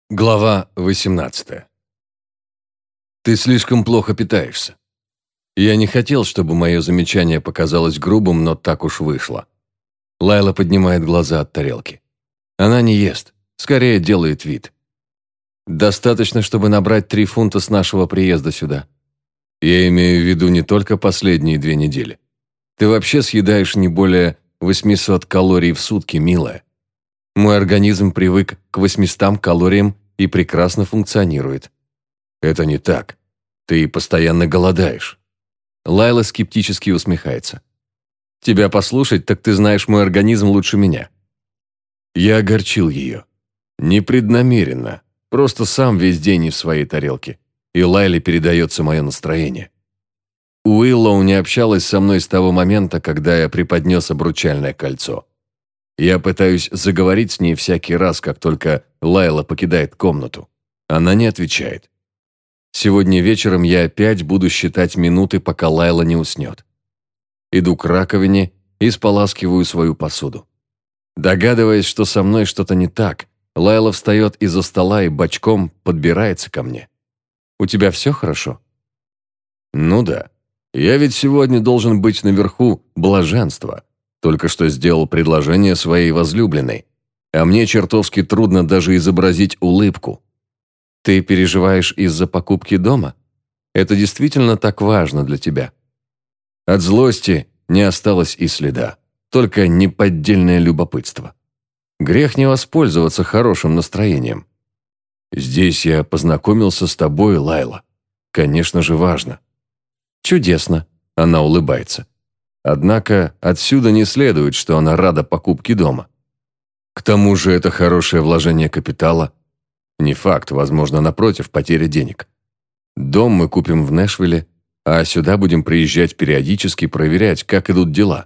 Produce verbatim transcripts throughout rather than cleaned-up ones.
Глава восемнадцатая. Ты слишком плохо питаешься. Я не хотел, чтобы мое замечание показалось грубым, но так уж вышло. Лайла поднимает глаза от тарелки. Она не ест, скорее делает вид. Достаточно, чтобы набрать три фунта с нашего приезда сюда. Я имею в виду не только последние две недели. Ты вообще съедаешь не более восемьсот калорий в сутки, милая. Мой организм привык к восьмистам калориям и прекрасно функционирует. Это не так. Ты постоянно голодаешь. Лайла скептически усмехается. Тебя послушать, так ты знаешь мой организм лучше меня. Я огорчил ее. Непреднамеренно. Просто сам весь день не в своей тарелке. И Лайле передается мое настроение. Уиллоу не общалась со мной с того момента, когда я преподнес обручальное кольцо. Я пытаюсь заговорить с ней всякий раз, как только Лайла покидает комнату. Она не отвечает. Сегодня вечером я опять буду считать минуты, пока Лайла не уснет. Иду к раковине и споласкиваю свою посуду. Догадываясь, что со мной что-то не так, Лайла встает из-за стола и бочком подбирается ко мне. «У тебя все хорошо?» «Ну да. Я ведь сегодня должен быть наверху блаженства. Только что сделал предложение своей возлюбленной, а мне чертовски трудно даже изобразить улыбку. Ты переживаешь из-за покупки дома? Это действительно так важно для тебя?» От злости не осталось и следа, только неподдельное любопытство. Грех не воспользоваться хорошим настроением. «Здесь я познакомился с тобой, Лайла. Конечно же, важно». «Чудесно», — она улыбается. Однако отсюда не следует, что она рада покупке дома. К тому же это хорошее вложение капитала. Не факт, возможно, напротив, потеря денег. Дом мы купим в Нэшвилле, а сюда будем приезжать периодически проверять, как идут дела.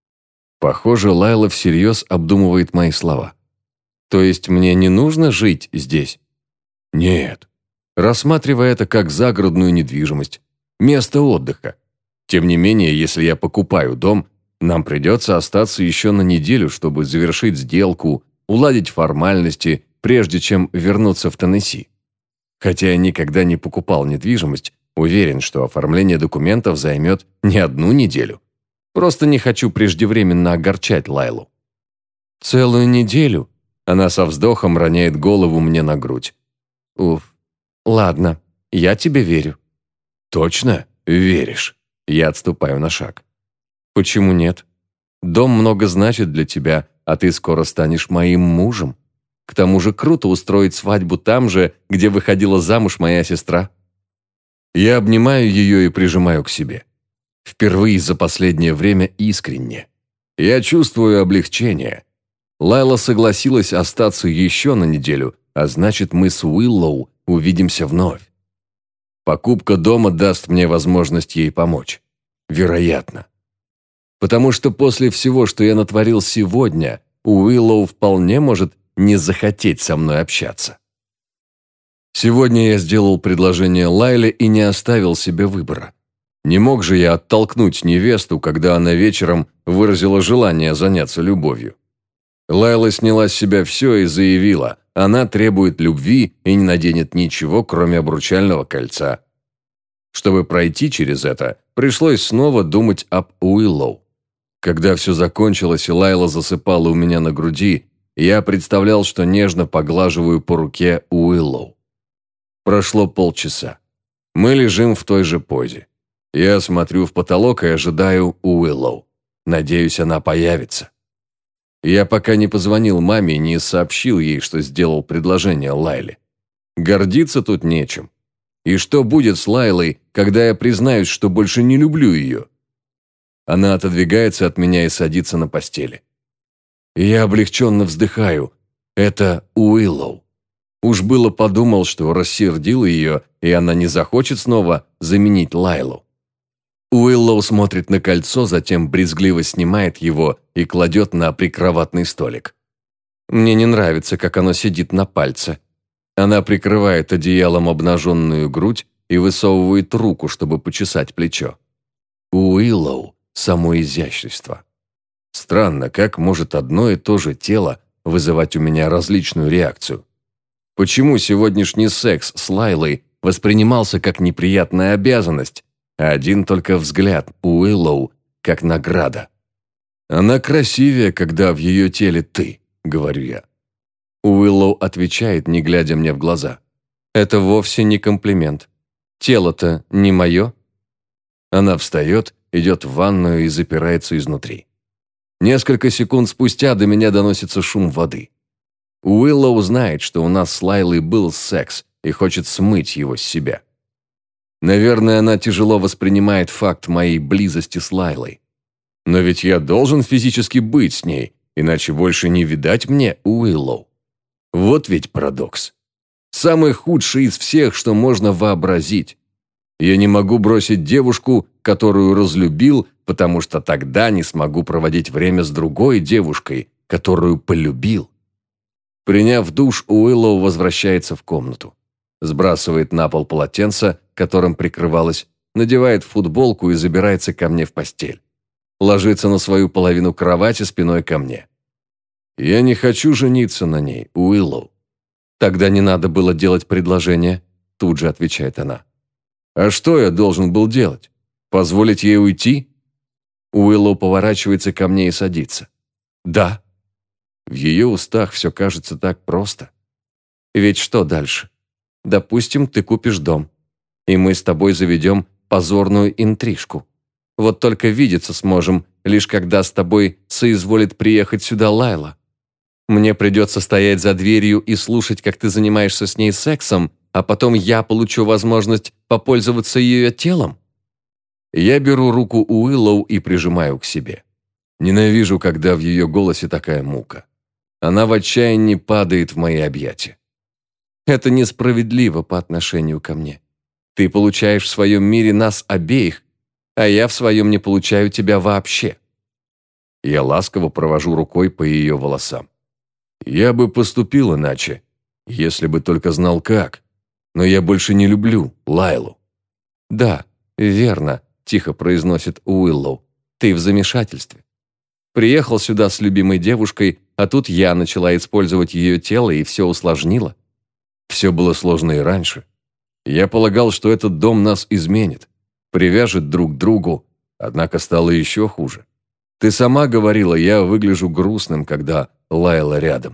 Похоже, Лайла всерьез обдумывает мои слова. То есть мне не нужно жить здесь? Нет. Рассматривая это как загородную недвижимость, место отдыха. Тем не менее, если я покупаю дом, нам придется остаться еще на неделю, чтобы завершить сделку, уладить формальности, прежде чем вернуться в Теннесси. Хотя я никогда не покупал недвижимость, уверен, что оформление документов займет не одну неделю. Просто не хочу преждевременно огорчать Лайлу. «Целую неделю?» Она со вздохом роняет голову мне на грудь. «Уф, ладно, я тебе верю». «Точно веришь?» Я отступаю на шаг. «Почему нет? Дом много значит для тебя, а ты скоро станешь моим мужем. К тому же круто устроить свадьбу там же, где выходила замуж моя сестра». Я обнимаю ее и прижимаю к себе. Впервые за последнее время искренне. Я чувствую облегчение. Лайла согласилась остаться еще на неделю, а значит, мы с Уиллоу увидимся вновь. Покупка дома даст мне возможность ей помочь. Вероятно. Потому что после всего, что я натворил сегодня, Уиллоу вполне может не захотеть со мной общаться. Сегодня я сделал предложение Лайле и не оставил себе выбора. Не мог же я оттолкнуть невесту, когда она вечером выразила желание заняться любовью. Лайла сняла с себя все и заявила, она требует любви и не наденет ничего, кроме обручального кольца. Чтобы пройти через это, пришлось снова думать об Уиллоу. Когда все закончилось и Лайла засыпала у меня на груди, я представлял, что нежно поглаживаю по руке Уиллоу. Прошло полчаса. Мы лежим в той же позе. Я смотрю в потолок и ожидаю Уиллоу. Надеюсь, она появится. Я пока не позвонил маме и не сообщил ей, что сделал предложение Лайле. Гордиться тут нечем. И что будет с Лайлой, когда я признаюсь, что больше не люблю ее? Она отодвигается от меня и садится на постели. Я облегченно вздыхаю. Это Уиллоу. Уж было подумал, что рассердил ее, и она не захочет снова заменить Лайлу. Уиллоу смотрит на кольцо, затем брезгливо снимает его и кладет на прикроватный столик. Мне не нравится, как оно сидит на пальце. Она прикрывает одеялом обнаженную грудь и высовывает руку, чтобы почесать плечо. Уиллоу – само изящество. Странно, как может одно и то же тело вызывать у меня различную реакцию. Почему сегодняшний секс с Лайлой воспринимался как неприятная обязанность, а один только взгляд Уиллоу как награда? «Она красивее, когда в ее теле ты», — говорю я. Уиллоу отвечает, не глядя мне в глаза. «Это вовсе не комплимент. Тело-то не мое». Она встает, идет в ванную и запирается изнутри. Несколько секунд спустя до меня доносится шум воды. Уиллоу знает, что у нас с Лайлой был секс и хочет смыть его с себя. Наверное, она тяжело воспринимает факт моей близости с Лайлой. Но ведь я должен физически быть с ней, иначе больше не видать мне Уиллоу. Вот ведь парадокс. Самый худший из всех, что можно вообразить. Я не могу бросить девушку, которую разлюбил, потому что тогда не смогу проводить время с другой девушкой, которую полюбил. Приняв душ, Уиллоу возвращается в комнату. Сбрасывает на пол полотенце, которым прикрывалась, надевает футболку и забирается ко мне в постель. Ложится на свою половину кровати спиной ко мне. «Я не хочу жениться на ней, Уиллоу». «Тогда не надо было делать предложение», тут же отвечает она. «А что я должен был делать? Позволить ей уйти?» Уиллоу поворачивается ко мне и садится. «Да». В ее устах все кажется так просто. «Ведь что дальше? Допустим, ты купишь дом, и мы с тобой заведем позорную интрижку. Вот только видеться сможем, лишь когда с тобой соизволит приехать сюда Лайла. Мне придется стоять за дверью и слушать, как ты занимаешься с ней сексом, а потом я получу возможность попользоваться ее телом». Я беру руку Уиллоу и прижимаю к себе. Ненавижу, когда в ее голосе такая мука. Она в отчаянии падает в мои объятия. «Это несправедливо по отношению ко мне. Ты получаешь в своем мире нас обеих, а я в своем не получаю тебя вообще». Я ласково провожу рукой по ее волосам. «Я бы поступил иначе, если бы только знал как. Но я больше не люблю Лайлу». «Да, верно», – тихо произносит Уиллоу. «Ты в замешательстве. Приехал сюда с любимой девушкой, а тут я начала использовать ее тело и все усложнила». Все было сложно и раньше. Я полагал, что этот дом нас изменит, привяжет друг к другу, однако стало еще хуже. Ты сама говорила, я выгляжу грустным, когда Лайла рядом.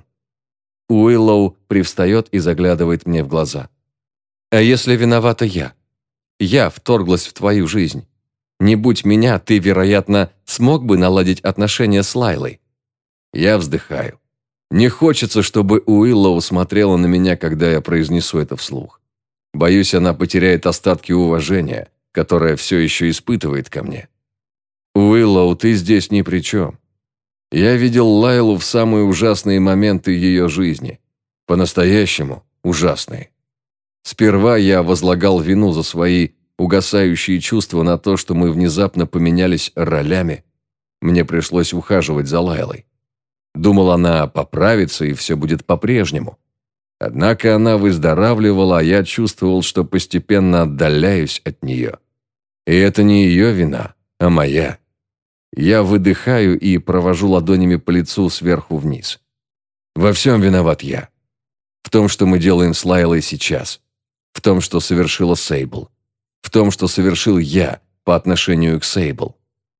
Уиллоу привстает и заглядывает мне в глаза. «А если виновата я? Я вторглась в твою жизнь. Не будь меня, ты, вероятно, смог бы наладить отношения с Лайлой». Я вздыхаю. Не хочется, чтобы Уиллоу смотрела на меня, когда я произнесу это вслух. Боюсь, она потеряет остатки уважения, которое все еще испытывает ко мне. «Уиллоу, ты здесь ни при чем. Я видел Лайлу в самые ужасные моменты ее жизни. По-настоящему ужасные. Сперва я возлагал вину за свои угасающие чувства на то, что мы внезапно поменялись ролями. Мне пришлось ухаживать за Лайлой. Думал, она поправится и все будет по-прежнему. Однако она выздоравливала, а я чувствовал, что постепенно отдаляюсь от нее. И это не ее вина, а моя. Я выдыхаю и провожу ладонями по лицу сверху вниз. Во всем виноват я. В том, что мы делаем с Лайлой сейчас. В том, что совершила Сейбл. В том, что совершил я по отношению к Сейбл.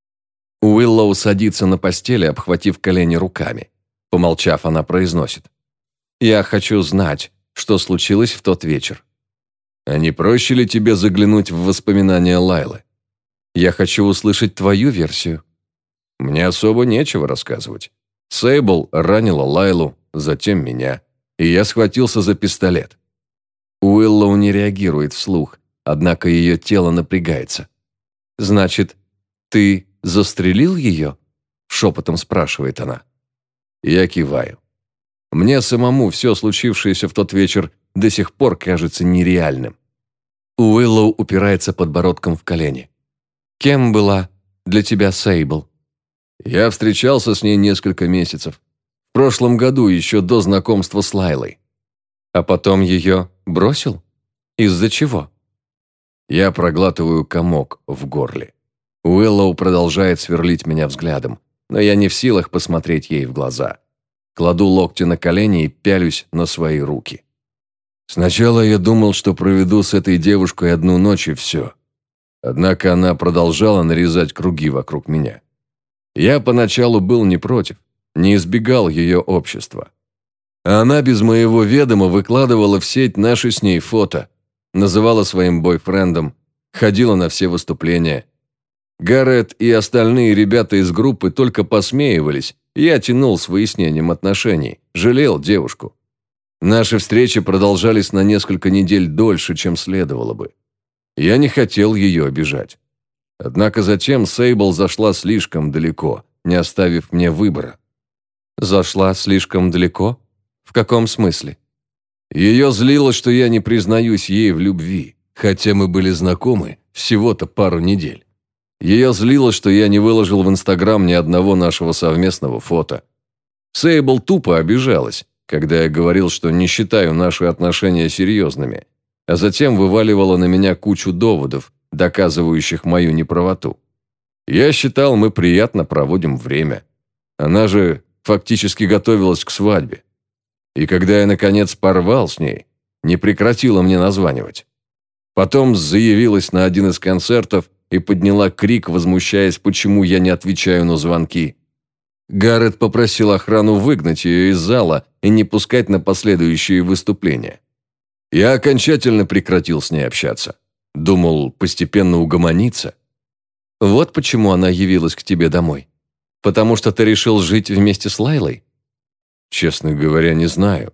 Уиллоу садится на постели, обхватив колени руками. Помолчав, она произносит. «Я хочу знать, что случилось в тот вечер. А не проще ли тебе заглянуть в воспоминания Лайлы? Я хочу услышать твою версию». Мне особо нечего рассказывать. Сейбл ранила Лайлу, затем меня, и я схватился за пистолет. Уиллоу не реагирует вслух, однако ее тело напрягается. «Значит, ты застрелил ее?» – шепотом спрашивает она. Я киваю. Мне самому все случившееся в тот вечер до сих пор кажется нереальным. Уиллоу упирается подбородком в колени. «Кем была для тебя Сейбл?» Я встречался с ней несколько месяцев. В прошлом году, еще до знакомства с Лайлой. А потом ее бросил? Из-за чего? Я проглатываю комок в горле. Уиллоу продолжает сверлить меня взглядом, но я не в силах посмотреть ей в глаза. Кладу локти на колени и пялюсь на свои руки. Сначала я думал, что проведу с этой девушкой одну ночь и все. Однако она продолжала нарезать круги вокруг меня. Я поначалу был не против, не избегал ее общества. А она без моего ведома выкладывала в сеть наши с ней фото, называла своим бойфрендом, ходила на все выступления. Гаррет и остальные ребята из группы только посмеивались, и я тянул с выяснением отношений, жалел девушку. Наши встречи продолжались на несколько недель дольше, чем следовало бы. Я не хотел ее обижать. Однако затем Сейбл зашла слишком далеко, не оставив мне выбора. Зашла слишком далеко? В каком смысле? Ее злило, что я не признаюсь ей в любви, хотя мы были знакомы всего-то пару недель. Ее злило, что я не выложил в Инстаграм ни одного нашего совместного фото. Сейбл тупо обижалась, когда я говорил, что не считаю наши отношения серьезными, а затем вываливала на меня кучу доводов, доказывающих мою неправоту. Я считал, мы приятно проводим время. Она же фактически готовилась к свадьбе. И когда я, наконец, порвал с ней, не прекратила мне названивать. Потом заявилась на один из концертов и подняла крик, возмущаясь, почему я не отвечаю на звонки. Гаррет попросил охрану выгнать ее из зала и не пускать на последующие выступления. Я окончательно прекратил с ней общаться. Думал, постепенно угомониться. Вот почему она явилась к тебе домой. Потому что ты решил жить вместе с Лайлой? Честно говоря, не знаю.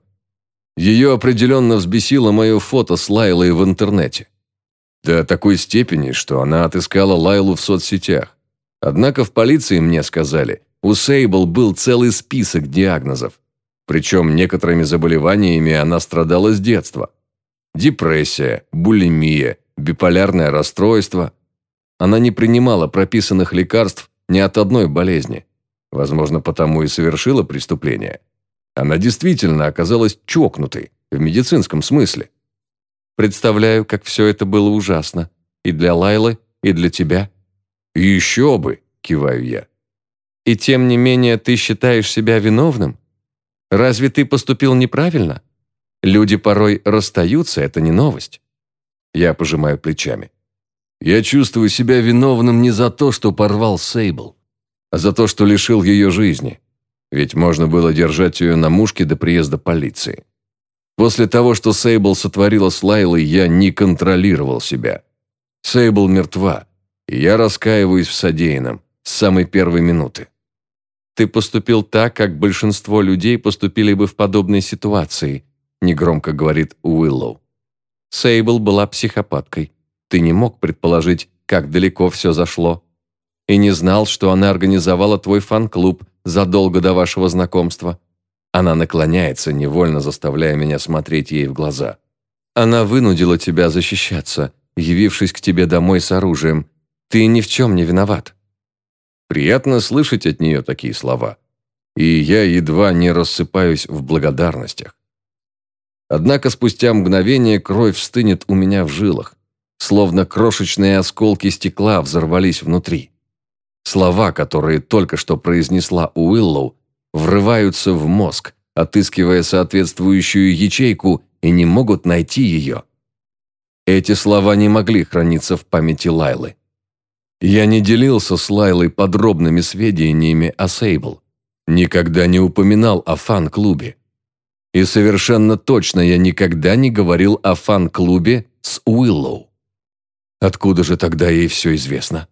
Ее определенно взбесило мое фото с Лайлой в интернете. До такой степени, что она отыскала Лайлу в соцсетях. Однако в полиции мне сказали, у Сейбл был целый список диагнозов. Причем некоторыми заболеваниями она страдала с детства. Депрессия, булимия, биполярное расстройство. Она не принимала прописанных лекарств ни от одной болезни. Возможно, потому и совершила преступление. Она действительно оказалась чокнутой, в медицинском смысле. Представляю, как все это было ужасно. И для Лайлы, и для тебя. «Еще бы!» – киваю я. И тем не менее ты считаешь себя виновным? Разве ты поступил неправильно? Люди порой расстаются, это не новость. Я пожимаю плечами. Я чувствую себя виновным не за то, что порвал с Сейбл, а за то, что лишил ее жизни. Ведь можно было держать ее на мушке до приезда полиции. После того, что Сейбл сотворила с Лайлой, я не контролировал себя. Сейбл мертва, и я раскаиваюсь в содеянном с самой первой минуты. Ты поступил так, как большинство людей поступили бы в подобной ситуации, негромко говорит Уиллоу. Сейбл была психопаткой. Ты не мог предположить, как далеко все зашло. И не знал, что она организовала твой фан-клуб задолго до вашего знакомства. Она наклоняется, невольно заставляя меня смотреть ей в глаза. Она вынудила тебя защищаться, явившись к тебе домой с оружием. Ты ни в чем не виноват. Приятно слышать от нее такие слова. И я едва не рассыпаюсь в благодарностях. Однако спустя мгновение кровь стынет у меня в жилах, словно крошечные осколки стекла взорвались внутри. Слова, которые только что произнесла Уиллоу, врываются в мозг, отыскивая соответствующую ячейку, и не могут найти ее. Эти слова не могли храниться в памяти Лайлы. Я не делился с Лайлой подробными сведениями о Сейбл, никогда не упоминал о фан-клубе. И совершенно точно я никогда не говорил о фан-клубе с Уиллоу. Откуда же тогда ей все известно?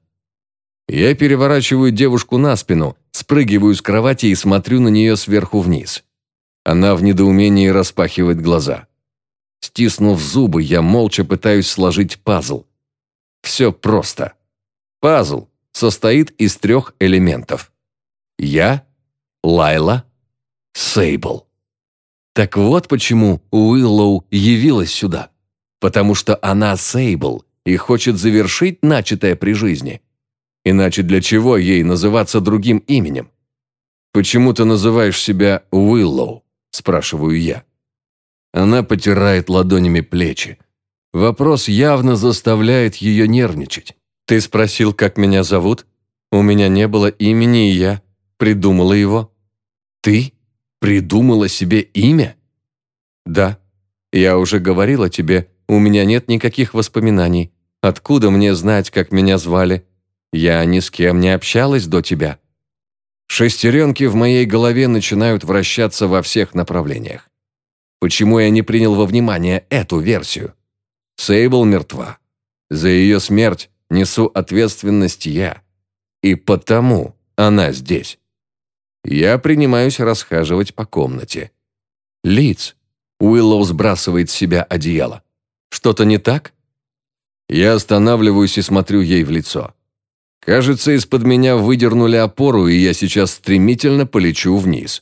Я переворачиваю девушку на спину, спрыгиваю с кровати и смотрю на нее сверху вниз. Она в недоумении распахивает глаза. Стиснув зубы, я молча пытаюсь сложить пазл. Все просто. Пазл состоит из трех элементов. Я, Лайла, Сейбл. Так вот почему Уиллоу явилась сюда. Потому что она Сейбл и хочет завершить начатое при жизни. Иначе для чего ей называться другим именем? «Почему ты называешь себя Уиллоу?» – спрашиваю я. Она потирает ладонями плечи. Вопрос явно заставляет ее нервничать. «Ты спросил, как меня зовут? У меня не было имени, и я придумала его». «Ты придумала себе имя?» «Да. Я уже говорила тебе, у меня нет никаких воспоминаний. Откуда мне знать, как меня звали? Я ни с кем не общалась до тебя». Шестеренки в моей голове начинают вращаться во всех направлениях. Почему я не принял во внимание эту версию? Сейбл мертва. За ее смерть несу ответственность я. И потому она здесь. Я принимаюсь расхаживать по комнате. Лиц. Уиллоу сбрасывает с себя одеяло. Что-то не так? Я останавливаюсь и смотрю ей в лицо. Кажется, из-под меня выдернули опору, и я сейчас стремительно полечу вниз.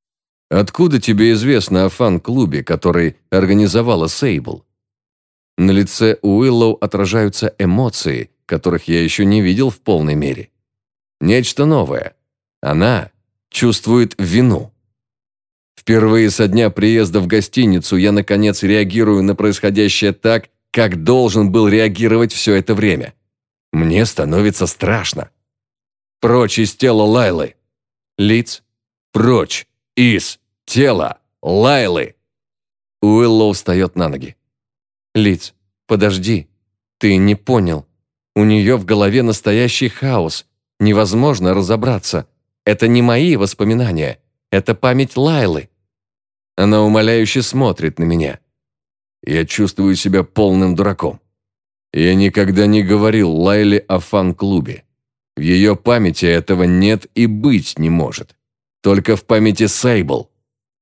Откуда тебе известно о фан-клубе, который организовала Сейбл? На лице Уиллоу отражаются эмоции, которых я еще не видел в полной мере. Нечто новое. Она чувствует вину. Впервые со дня приезда в гостиницу я, наконец, реагирую на происходящее так, как должен был реагировать все это время. Мне становится страшно. Прочь из тела Лайлы. Лиц. Прочь из тела Лайлы. Уиллоу встает на ноги. Лиц, подожди. Ты не понял. У нее в голове настоящий хаос. Невозможно разобраться. Это не мои воспоминания. Это память Лайлы. Она умоляюще смотрит на меня. Я чувствую себя полным дураком. Я никогда не говорил Лайле о фан-клубе. В ее памяти этого нет и быть не может. Только в памяти Сейбл.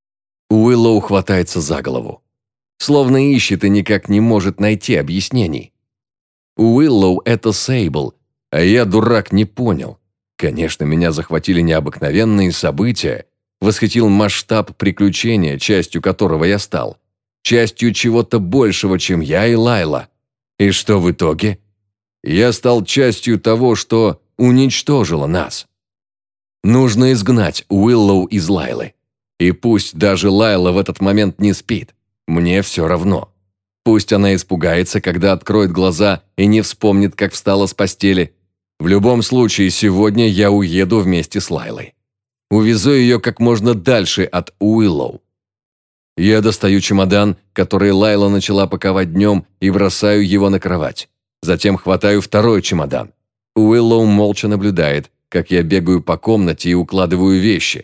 Уиллоу хватается за голову. Словно ищет и никак не может найти объяснений. Уиллоу – это Сейбл, а я, дурак, не понял. Конечно, меня захватили необыкновенные события, восхитил масштаб приключения, частью которого я стал, частью чего-то большего, чем я и Лайла. И что в итоге? Я стал частью того, что уничтожило нас. Нужно изгнать Уиллоу из Лайлы. И пусть даже Лайла в этот момент не спит, мне все равно. Пусть она испугается, когда откроет глаза и не вспомнит, как встала с постели. В любом случае, сегодня я уеду вместе с Лайлой. Увезу ее как можно дальше от Уиллоу. Я достаю чемодан, который Лайла начала паковать днем, и бросаю его на кровать. Затем хватаю второй чемодан. Уиллоу молча наблюдает, как я бегаю по комнате и укладываю вещи.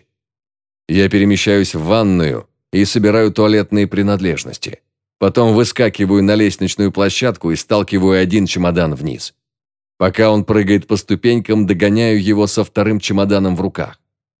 Я перемещаюсь в ванную и собираю туалетные принадлежности. Потом выскакиваю на лестничную площадку и сталкиваю один чемодан вниз. Пока он прыгает по ступенькам, догоняю его со вторым чемоданом в руках.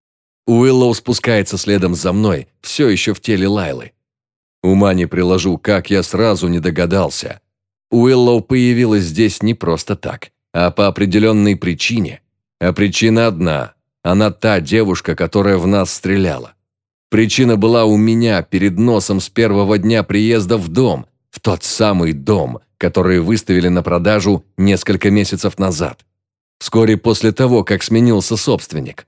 Уиллоу спускается следом за мной, все еще в теле Лайлы. Ума не приложу, как я сразу не догадался. Уиллоу появилась здесь не просто так, а по определенной причине. А причина одна. Она та девушка, которая в нас стреляла. Причина была у меня перед носом с первого дня приезда в дом, в тот самый дом, который выставили на продажу несколько месяцев назад. Вскоре после того, как сменился собственник.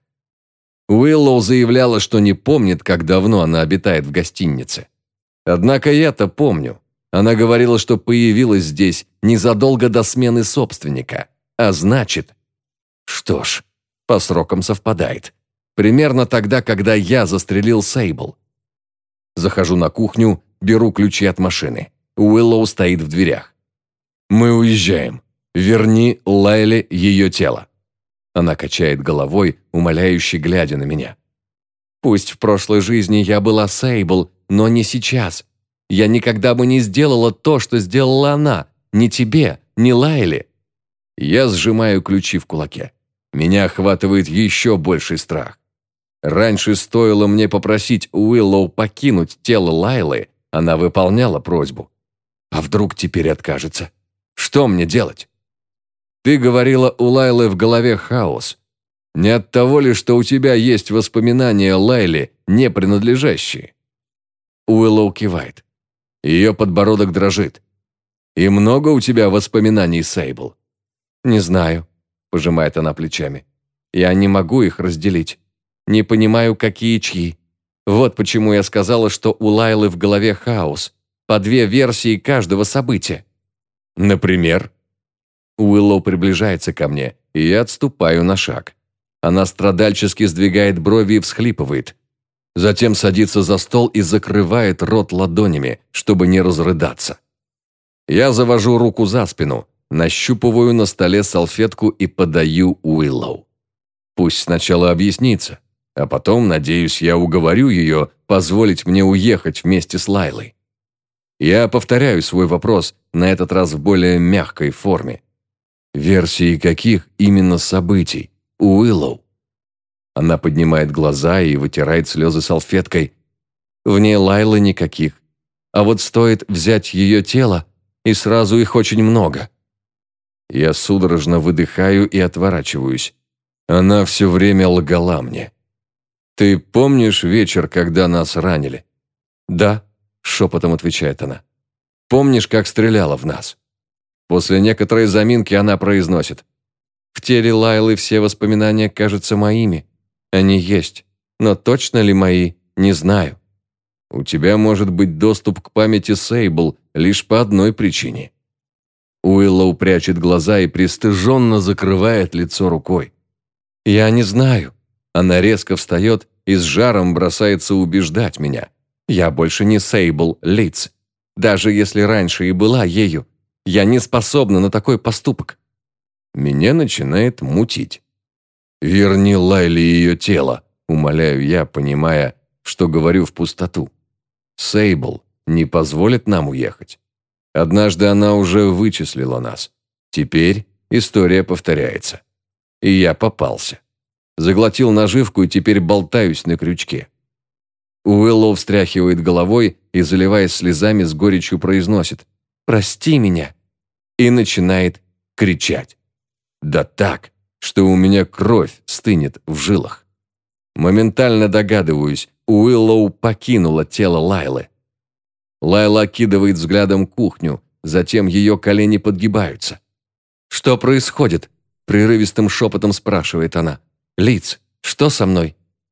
Уиллоу заявляла, что не помнит, как давно она обитает в гостинице. Однако я-то помню. Она говорила, что появилась здесь незадолго до смены собственника. А значит... Что ж, по срокам совпадает. Примерно тогда, когда я застрелил Сейбл. Захожу на кухню, беру ключи от машины. Уиллоу стоит в дверях. «Мы уезжаем. Верни Лайле ее тело». Она качает головой, умоляюще глядя на меня. «Пусть в прошлой жизни я была Сейбл, но не сейчас. Я никогда бы не сделала то, что сделала она. Ни тебе, ни Лайле». Я сжимаю ключи в кулаке. Меня охватывает еще больший страх. Раньше стоило мне попросить Уиллоу покинуть тело Лайлы, она выполняла просьбу. А вдруг теперь откажется? Что мне делать? Ты говорила, у Лайлы в голове хаос. Не от того ли, что у тебя есть воспоминания Лайле, не принадлежащие? Уиллоу кивает. Ее подбородок дрожит. И много у тебя воспоминаний, Сейбл? Не знаю, пожимает она плечами. Я не могу их разделить. Не понимаю, какие чьи. Вот почему я сказала, что у Лайлы в голове хаос. По две версии каждого события. Например? Уиллоу приближается ко мне, и я отступаю на шаг. Она страдальчески сдвигает брови и всхлипывает. Затем садится за стол и закрывает рот ладонями, чтобы не разрыдаться. Я завожу руку за спину, нащупываю на столе салфетку и подаю Уиллоу. Пусть сначала объяснится, а потом, надеюсь, я уговорю ее позволить мне уехать вместе с Лайлой. Я повторяю свой вопрос, на этот раз в более мягкой форме. Версии каких именно событий, Уиллоу? Она поднимает глаза и вытирает слезы салфеткой. Вне Лайлы никаких. А вот стоит взять ее тело, и сразу их очень много. Я судорожно выдыхаю и отворачиваюсь. Она все время лгала мне. «Ты помнишь вечер, когда нас ранили?» «Да», — шепотом отвечает она. «Помнишь, как стреляла в нас?» После некоторой заминки она произносит. «В теле Лайлы все воспоминания кажутся моими. Они есть, но точно ли мои, не знаю. У тебя может быть доступ к памяти Сейбл лишь по одной причине». Уиллоу прячет глаза и пристыженно закрывает лицо рукой. «Я не знаю». Она резко встает и с жаром бросается убеждать меня. «Я больше не Сейбл Литц. Даже если раньше и была ею, я не способна на такой поступок». Меня начинает мутить. «Верни Лайле ее тело», — умоляю я, понимая, что говорю в пустоту. Сейбл не позволит нам уехать. Однажды она уже вычислила нас. Теперь история повторяется. И я попался. Заглотил наживку и теперь болтаюсь на крючке. Уиллоу встряхивает головой и, заливаясь слезами, с горечью произносит «Прости меня» и начинает кричать. Да так, что у меня кровь стынет в жилах. Моментально догадываюсь, Уиллоу покинула тело Лайлы. Лайла окидывает взглядом кухню, затем ее колени подгибаются. «Что происходит?» – прерывистым шепотом спрашивает она. «Литц, что со мной?»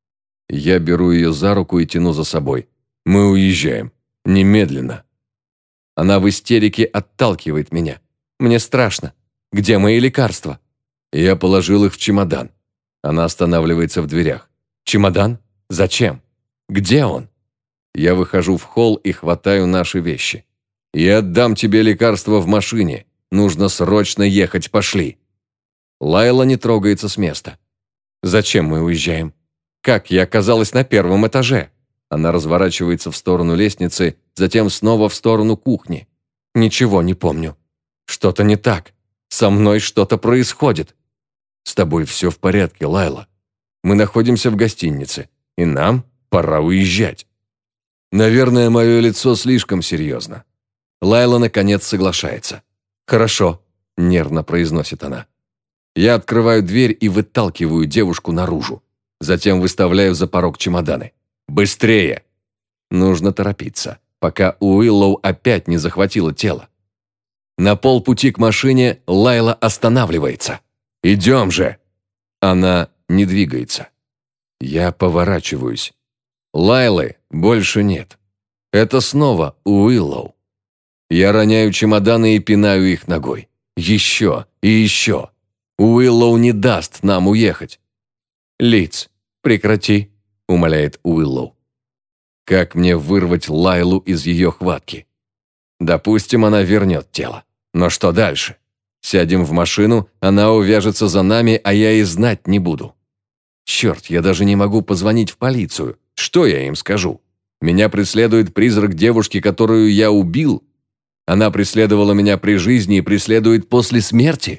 Я беру ее за руку и тяну за собой. «Мы уезжаем. Немедленно». Она в истерике отталкивает меня. «Мне страшно. Где мои лекарства?» Я положил их в чемодан. Она останавливается в дверях. «Чемодан? Зачем? Где он?» Я выхожу в холл и хватаю наши вещи. «Я отдам тебе лекарства в машине. Нужно срочно ехать, пошли». Лайла не трогается с места. «Зачем мы уезжаем? Как я оказалась на первом этаже?» Она разворачивается в сторону лестницы, затем снова в сторону кухни. «Ничего не помню. Что-то не так. Со мной что-то происходит». «С тобой все в порядке, Лайла. Мы находимся в гостинице, и нам пора уезжать». Наверное, мое лицо слишком серьезно. Лайла, наконец, соглашается. «Хорошо», – нервно произносит она. Я открываю дверь и выталкиваю девушку наружу. Затем выставляю за порог чемоданы. «Быстрее!» Нужно торопиться, пока Уиллоу опять не захватила тело. На полпути к машине Лайла останавливается. «Идем же!» Она не двигается. Я поворачиваюсь. Лайлы больше нет. Это снова Уиллоу. Я роняю чемоданы и пинаю их ногой. Еще и еще. Уиллоу не даст нам уехать. «Литц, прекрати», — умоляет Уиллоу. Как мне вырвать Лайлу из ее хватки? Допустим, она вернет тело. Но что дальше? Сядем в машину, она увяжется за нами, а я и знать не буду. Черт, я даже не могу позвонить в полицию. Что я им скажу? Меня преследует призрак девушки, которую я убил? Она преследовала меня при жизни и преследует после смерти?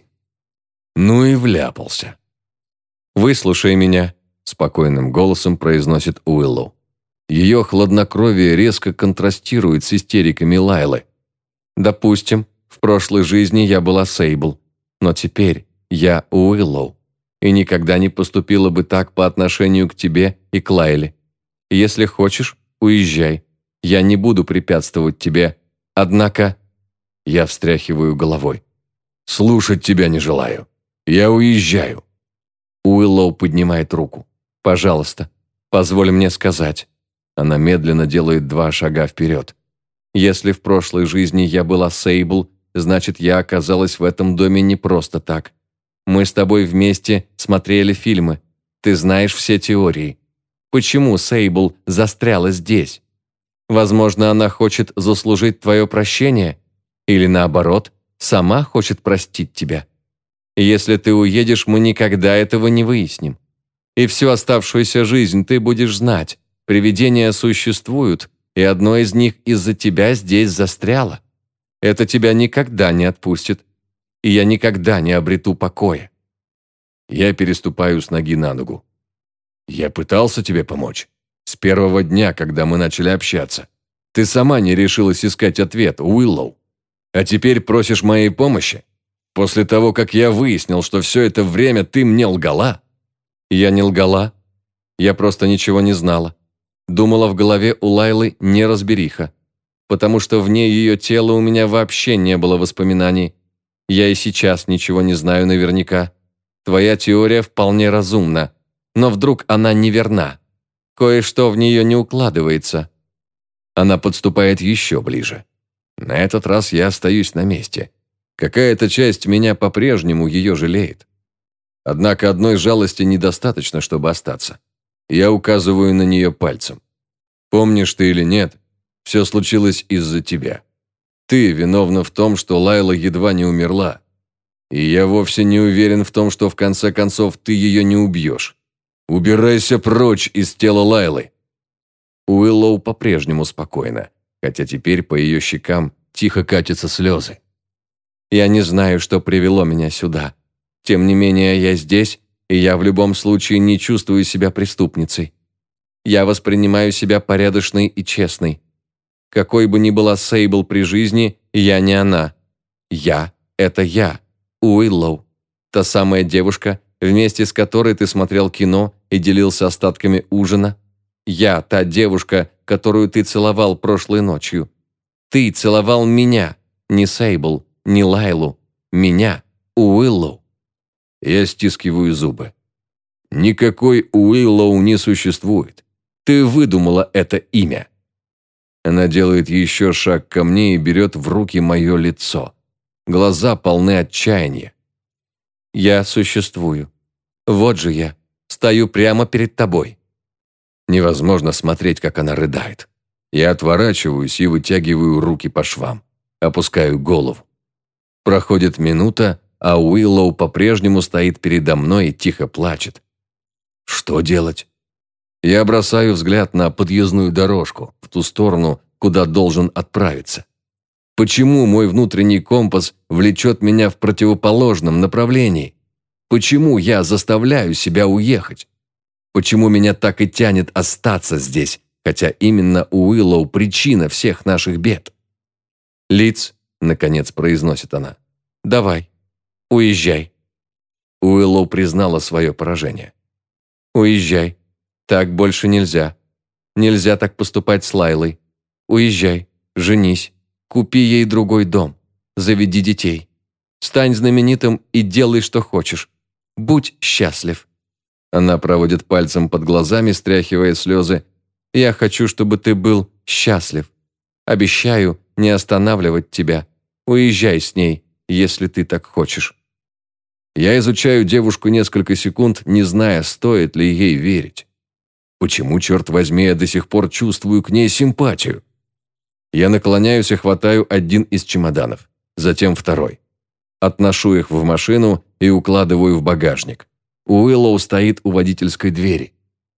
Ну и вляпался. «Выслушай меня», – спокойным голосом произносит Уиллоу. Ее хладнокровие резко контрастирует с истериками Лайлы. «Допустим, в прошлой жизни я была Сейбл, но теперь я Уиллоу, и никогда не поступила бы так по отношению к тебе и к Лайле. Если хочешь, уезжай. Я не буду препятствовать тебе. Однако...» Я встряхиваю головой. «Слушать тебя не желаю. Я уезжаю». Уиллоу поднимает руку. «Пожалуйста, позволь мне сказать». Она медленно делает два шага вперед. «Если в прошлой жизни я была Сейбл, значит, я оказалась в этом доме не просто так. Мы с тобой вместе смотрели фильмы. Ты знаешь все теории. Почему Сейбл застряла здесь? Возможно, она хочет заслужить твое прощение? Или наоборот, сама хочет простить тебя? Если ты уедешь, мы никогда этого не выясним. И всю оставшуюся жизнь ты будешь знать, привидения существуют, и одно из них из-за тебя здесь застряло. Это тебя никогда не отпустит, и я никогда не обрету покоя. Я переступаю с ноги на ногу. Я пытался тебе помочь. С первого дня, когда мы начали общаться. Ты сама не решилась искать ответ, Уиллоу. А теперь просишь моей помощи? После того, как я выяснил, что все это время ты мне лгала? Я не лгала. Я просто ничего не знала. Думала, в голове у Лайлы неразбериха. Потому что вне ее тела у меня вообще не было воспоминаний. Я и сейчас ничего не знаю наверняка. Твоя теория вполне разумна, но вдруг она неверна. Кое-что в нее не укладывается. Она подступает еще ближе. На этот раз я остаюсь на месте. Какая-то часть меня по-прежнему ее жалеет. Однако одной жалости недостаточно, чтобы остаться. Я указываю на нее пальцем. Помнишь ты или нет, все случилось из-за тебя. Ты виновна в том, что Лайла едва не умерла. И я вовсе не уверен в том, что в конце концов ты ее не убьешь. Убирайся прочь из тела Лайлы. Уиллоу по-прежнему спокойна, хотя теперь по ее щекам тихо катятся слезы. Я не знаю, что привело меня сюда. Тем не менее, я здесь, и я в любом случае не чувствую себя преступницей. Я воспринимаю себя порядочной и честной. Какой бы ни была Сейбл при жизни, я не она. Я – это я, Уиллоу, та самая девушка, вместе с которой ты смотрел кино и делился остатками ужина. Я – та девушка, которую ты целовал прошлой ночью. Ты целовал меня, не Сейбл, не Лайлу, меня, Уиллоу. Я стискиваю зубы. Никакой Уиллоу не существует. Ты выдумала это имя. Она делает еще шаг ко мне и берет в руки мое лицо. Глаза полны отчаяния. Я существую. Вот же я. Стою прямо перед тобой. Невозможно смотреть, как она рыдает. Я отворачиваюсь и вытягиваю руки по швам. Опускаю голову. Проходит минута, а Уиллоу по-прежнему стоит передо мной и тихо плачет. Что делать? Я бросаю взгляд на подъездную дорожку, в ту сторону, куда должен отправиться. Почему мой внутренний компас влечет меня в противоположном направлении? Почему я заставляю себя уехать? Почему меня так и тянет остаться здесь, хотя именно Уиллоу причина всех наших бед? «Лиц», — наконец произносит она, — «давай, уезжай». Уиллоу признала свое поражение. «Уезжай. Так больше нельзя. Нельзя так поступать с Лайлой. Уезжай, женись, купи ей другой дом, заведи детей. Стань знаменитым и делай, что хочешь. Будь счастлив». Она проводит пальцем под глазами, стряхивая слезы. «Я хочу, чтобы ты был счастлив. Обещаю не останавливать тебя. Уезжай с ней, если ты так хочешь». Я изучаю девушку несколько секунд, не зная, стоит ли ей верить. Почему, черт возьми, я до сих пор чувствую к ней симпатию? Я наклоняюсь и хватаю один из чемоданов, затем второй. Отношу их в машину и укладываю в багажник. Уиллоу стоит у водительской двери.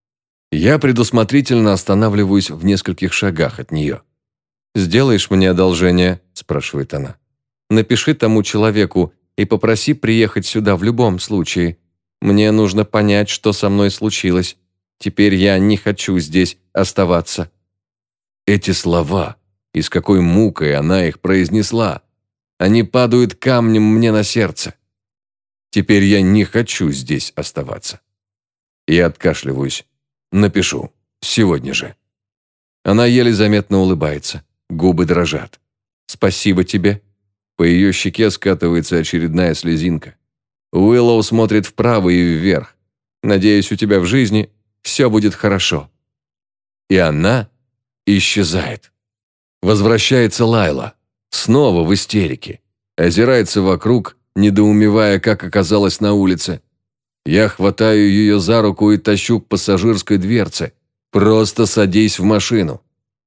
Я предусмотрительно останавливаюсь в нескольких шагах от нее. «Сделаешь мне одолжение?» – спрашивает она. «Напиши тому человеку и попроси приехать сюда в любом случае. Мне нужно понять, что со мной случилось. Теперь я не хочу здесь оставаться». Эти слова, и с какой мукой она их произнесла, они падают камнем мне на сердце. Теперь я не хочу здесь оставаться. Я откашливаюсь. Напишу. Сегодня же. Она еле заметно улыбается. Губы дрожат. «Спасибо тебе». По ее щеке скатывается очередная слезинка. Уиллоу смотрит вправо и вверх. «Надеюсь, у тебя в жизни все будет хорошо». И она исчезает. Возвращается Лайла. Снова в истерике. Озирается вокруг, недоумевая, как оказалась на улице. Я хватаю ее за руку и тащу к пассажирской дверце, Просто садись в машину».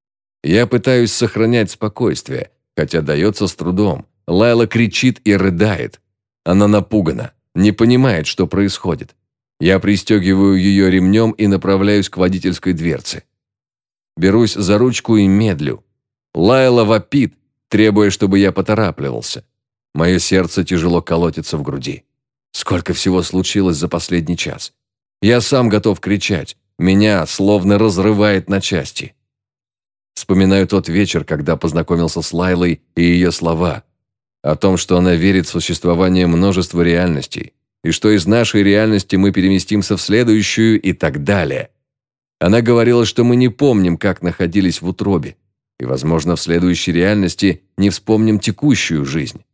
Я пытаюсь сохранять спокойствие, хотя дается с трудом. Лайла кричит и рыдает. Она напугана, не понимает, что происходит. Я пристегиваю ее ремнем и направляюсь к водительской дверце. Берусь за ручку и медлю. Лайла вопит, требуя, чтобы я поторапливался. Мое сердце тяжело колотится в груди. Сколько всего случилось за последний час. Я сам готов кричать. Меня словно разрывает на части. Вспоминаю тот вечер, когда познакомился с Лайлой, и ее слова о том, что она верит в существование множества реальностей, и что из нашей реальности мы переместимся в следующую и так далее. Она говорила, что мы не помним, как находились в утробе, и, возможно, в следующей реальности не вспомним текущую жизнь.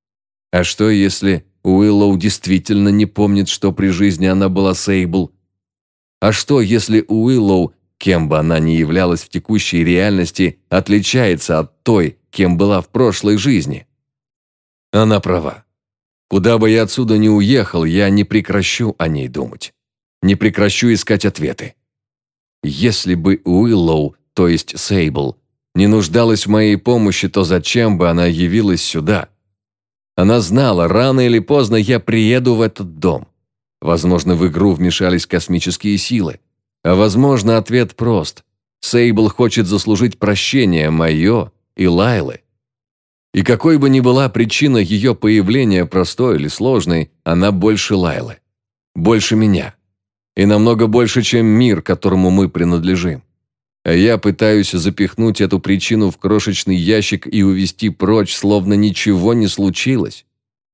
А что, если Уиллоу действительно не помнит, что при жизни она была Сейбл? А что, если Уиллоу, кем бы она ни являлась в текущей реальности, отличается от той, кем была в прошлой жизни? Она права. Куда бы я отсюда ни уехал, я не прекращу о ней думать. Не прекращу искать ответы. Если бы Уиллоу, то есть Сейбл, не нуждалась в моей помощи, то зачем бы она явилась сюда? Она знала, рано или поздно я приеду в этот дом. Возможно, в игру вмешались космические силы. А возможно, ответ прост. Сейбл хочет заслужить прощение мое и Лайлы. И какой бы ни была причина ее появления, простой или сложной, она больше Лайлы. Больше меня. И намного больше, чем мир, которому мы принадлежим. А я пытаюсь запихнуть эту причину в крошечный ящик и увести прочь, словно ничего не случилось.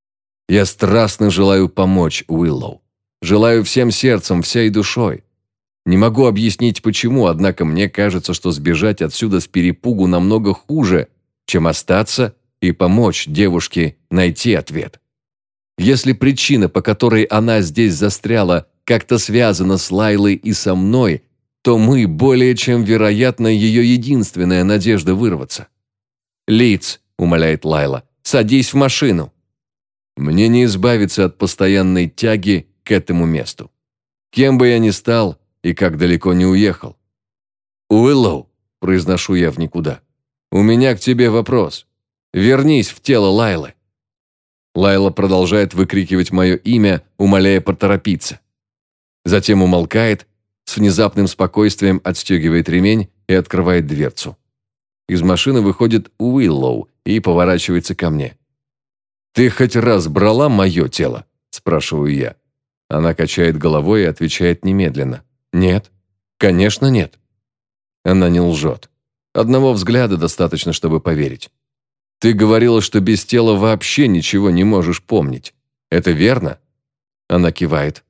Я страстно желаю помочь Уиллоу. Желаю всем сердцем, всей душой. Не могу объяснить почему, однако мне кажется, что сбежать отсюда с перепугу намного хуже, чем остаться и помочь девушке найти ответ. Если причина, по которой она здесь застряла, как-то связана с Лайлой и со мной, то мы более чем вероятно ее единственная надежда вырваться. «Лиц», — умоляет Лайла, — «садись в машину». Мне не избавиться от постоянной тяги к этому месту. Кем бы я ни стал и как далеко не уехал. «Уиллоу», — произношу я в никуда, — «у меня к тебе вопрос. Вернись в тело Лайлы». Лайла продолжает выкрикивать мое имя, умоляя поторопиться. Затем умолкает, с внезапным спокойствием отстегивает ремень и открывает дверцу. Из машины выходит Уиллоу и поворачивается ко мне. «Ты хоть раз брала мое тело?» – спрашиваю я. Она качает головой и отвечает немедленно. «Нет, конечно нет». Она не лжет. Одного взгляда достаточно, чтобы поверить. «Ты говорила, что без тела вообще ничего не можешь помнить. Это верно?» Она кивает.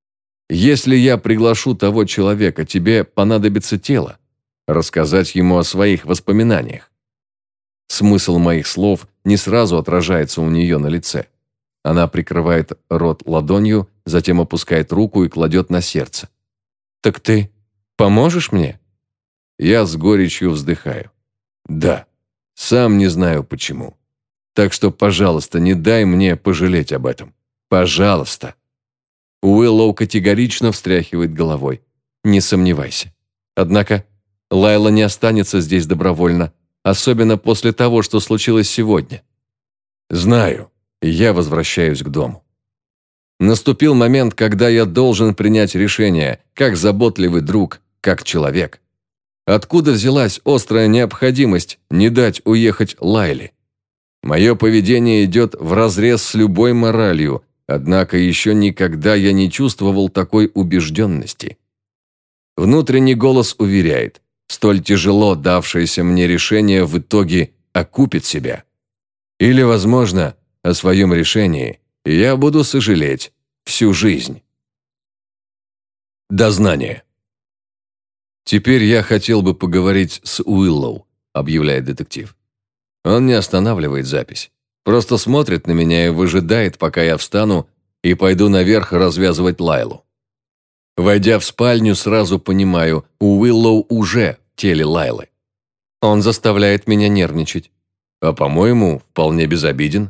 «Если я приглашу того человека, тебе понадобится тело. Рассказать ему о своих воспоминаниях». Смысл моих слов не сразу отражается у нее на лице. Она прикрывает рот ладонью, затем опускает руку и кладет на сердце. «Так ты поможешь мне?» Я с горечью вздыхаю. «Да, сам не знаю почему. Так что, пожалуйста, не дай мне пожалеть об этом. Пожалуйста». Уиллоу категорично встряхивает головой. «Не сомневайся. Однако Лайла не останется здесь добровольно, особенно после того, что случилось сегодня». «Знаю. Я возвращаюсь к дому. Наступил момент, когда я должен принять решение, как заботливый друг, как человек. Откуда взялась острая необходимость не дать уехать Лайле? Мое поведение идет вразрез с любой моралью, однако еще никогда я не чувствовал такой убежденности. Внутренний голос уверяет, столь тяжело давшееся мне решение в итоге окупит себя. Или, возможно, о своем решении я буду сожалеть всю жизнь. Дознание. «Теперь я хотел бы поговорить с Уиллоу», — объявляет детектив. Он не останавливает запись. Просто смотрит на меня и выжидает, пока я встану и пойду наверх развязывать Лайлу. Войдя в спальню, сразу понимаю, Уиллоу уже в теле Лайлы. Он заставляет меня нервничать. А, по-моему, вполне безобиден.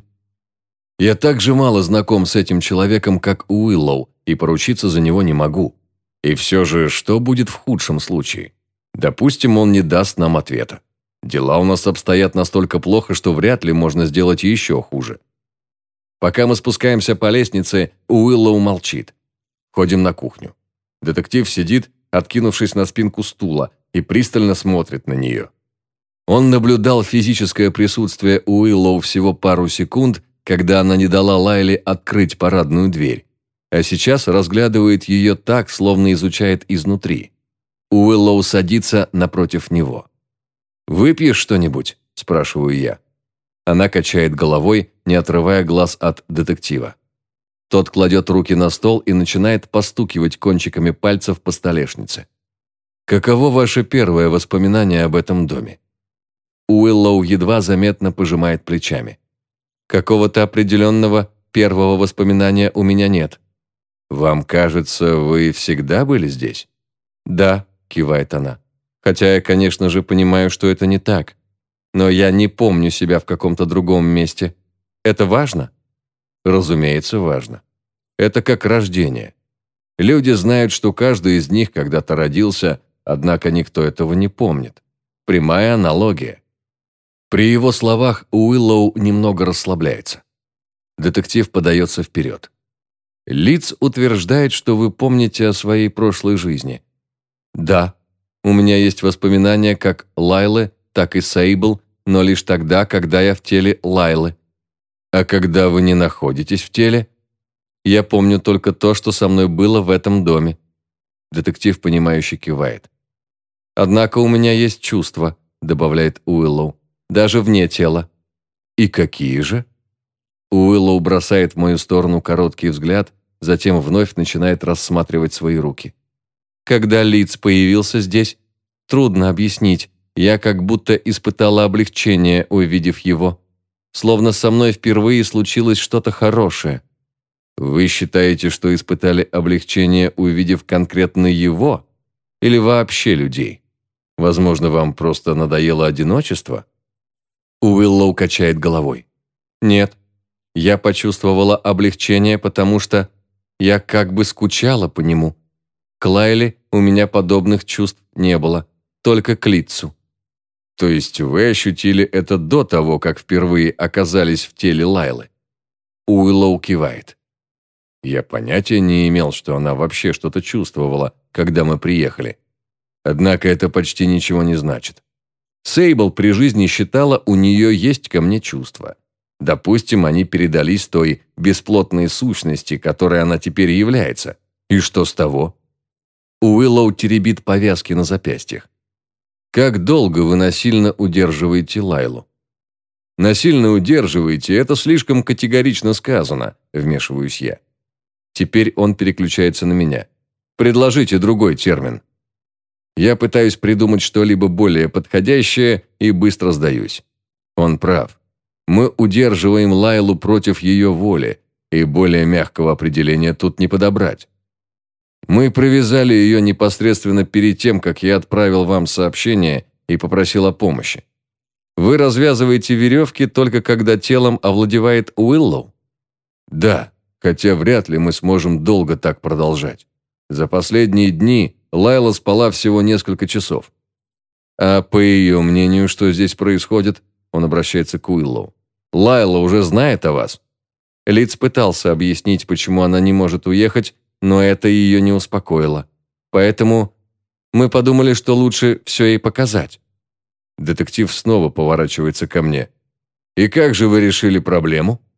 Я так же мало знаком с этим человеком, как Уиллоу, и поручиться за него не могу. И все же, что будет в худшем случае? Допустим, он не даст нам ответа. Дела у нас обстоят настолько плохо, что вряд ли можно сделать еще хуже. Пока мы спускаемся по лестнице, Уиллоу молчит. Ходим на кухню. Детектив сидит, откинувшись на спинку стула, и пристально смотрит на нее. Он наблюдал физическое присутствие Уиллоу всего пару секунд, когда она не дала Лайле открыть парадную дверь, а сейчас разглядывает ее так, словно изучает изнутри. Уиллоу садится напротив него. «Выпьешь что-нибудь?» – спрашиваю я. Она качает головой, не отрывая глаз от детектива. Тот кладет руки на стол и начинает постукивать кончиками пальцев по столешнице. «Каково ваше первое воспоминание об этом доме?» Уиллоу едва заметно пожимает плечами. «Какого-то определенного первого воспоминания у меня нет». «Вам кажется, вы всегда были здесь?» «Да», – кивает она. «Хотя я, конечно же, понимаю, что это не так. Но я не помню себя в каком-то другом месте. Это важно?» «Разумеется, важно. Это как рождение. Люди знают, что каждый из них когда-то родился, однако никто этого не помнит. Прямая аналогия». При его словах Уиллоу немного расслабляется. Детектив подается вперед. «Лидс утверждает, что вы помните о своей прошлой жизни». «Да, у меня есть воспоминания как Лайлы, так и Сейбл, но лишь тогда, когда я в теле Лайлы». «А когда вы не находитесь в теле?» «Я помню только то, что со мной было в этом доме». Детектив, понимающе кивает. «Однако у меня есть чувства», — добавляет Уиллоу, «даже вне тела». «И какие же?» Уиллоу бросает в мою сторону короткий взгляд, затем вновь начинает рассматривать свои руки. «Когда Лидс появился здесь, трудно объяснить, я как будто испытала облегчение, увидев его. Словно со мной впервые случилось что-то хорошее». «Вы считаете, что испытали облегчение, увидев конкретно его? Или вообще людей? Возможно, вам просто надоело одиночество?» Уиллоу качает головой. «Нет, я почувствовала облегчение, потому что я как бы скучала по нему. К Лайле у меня подобных чувств не было, только к Лидсу». «То есть вы ощутили это до того, как впервые оказались в теле Лайлы?» Уиллоу кивает. «Я понятия не имел, что она вообще что-то чувствовала, когда мы приехали. Однако это почти ничего не значит. Сейбл при жизни считала, у нее есть ко мне чувства. Допустим, они передались той бесплотной сущности, которой она теперь является. И что с того?» Уиллоу теребит повязки на запястьях. «Как долго вы насильно удерживаете Лайлу?» «Насильно удерживаете» — это слишком категорично сказано, вмешиваюсь я. Теперь он переключается на меня. «Предложите другой термин». Я пытаюсь придумать что-либо более подходящее и быстро сдаюсь. Он прав. Мы удерживаем Лайлу против ее воли, и более мягкого определения тут не подобрать. Мы привязали ее непосредственно перед тем, как я отправил вам сообщение и попросил о помощи. Вы развязываете веревки только когда телом овладевает Уиллоу? Да, хотя вряд ли мы сможем долго так продолжать. За последние дни Лайла спала всего несколько часов. А по ее мнению, что здесь происходит, он обращается к Уиллоу. Лайла уже знает о вас. Лидс пытался объяснить, почему она не может уехать, но это ее не успокоило. Поэтому мы подумали, что лучше все ей показать. Детектив снова поворачивается ко мне. «И как же вы решили проблему?»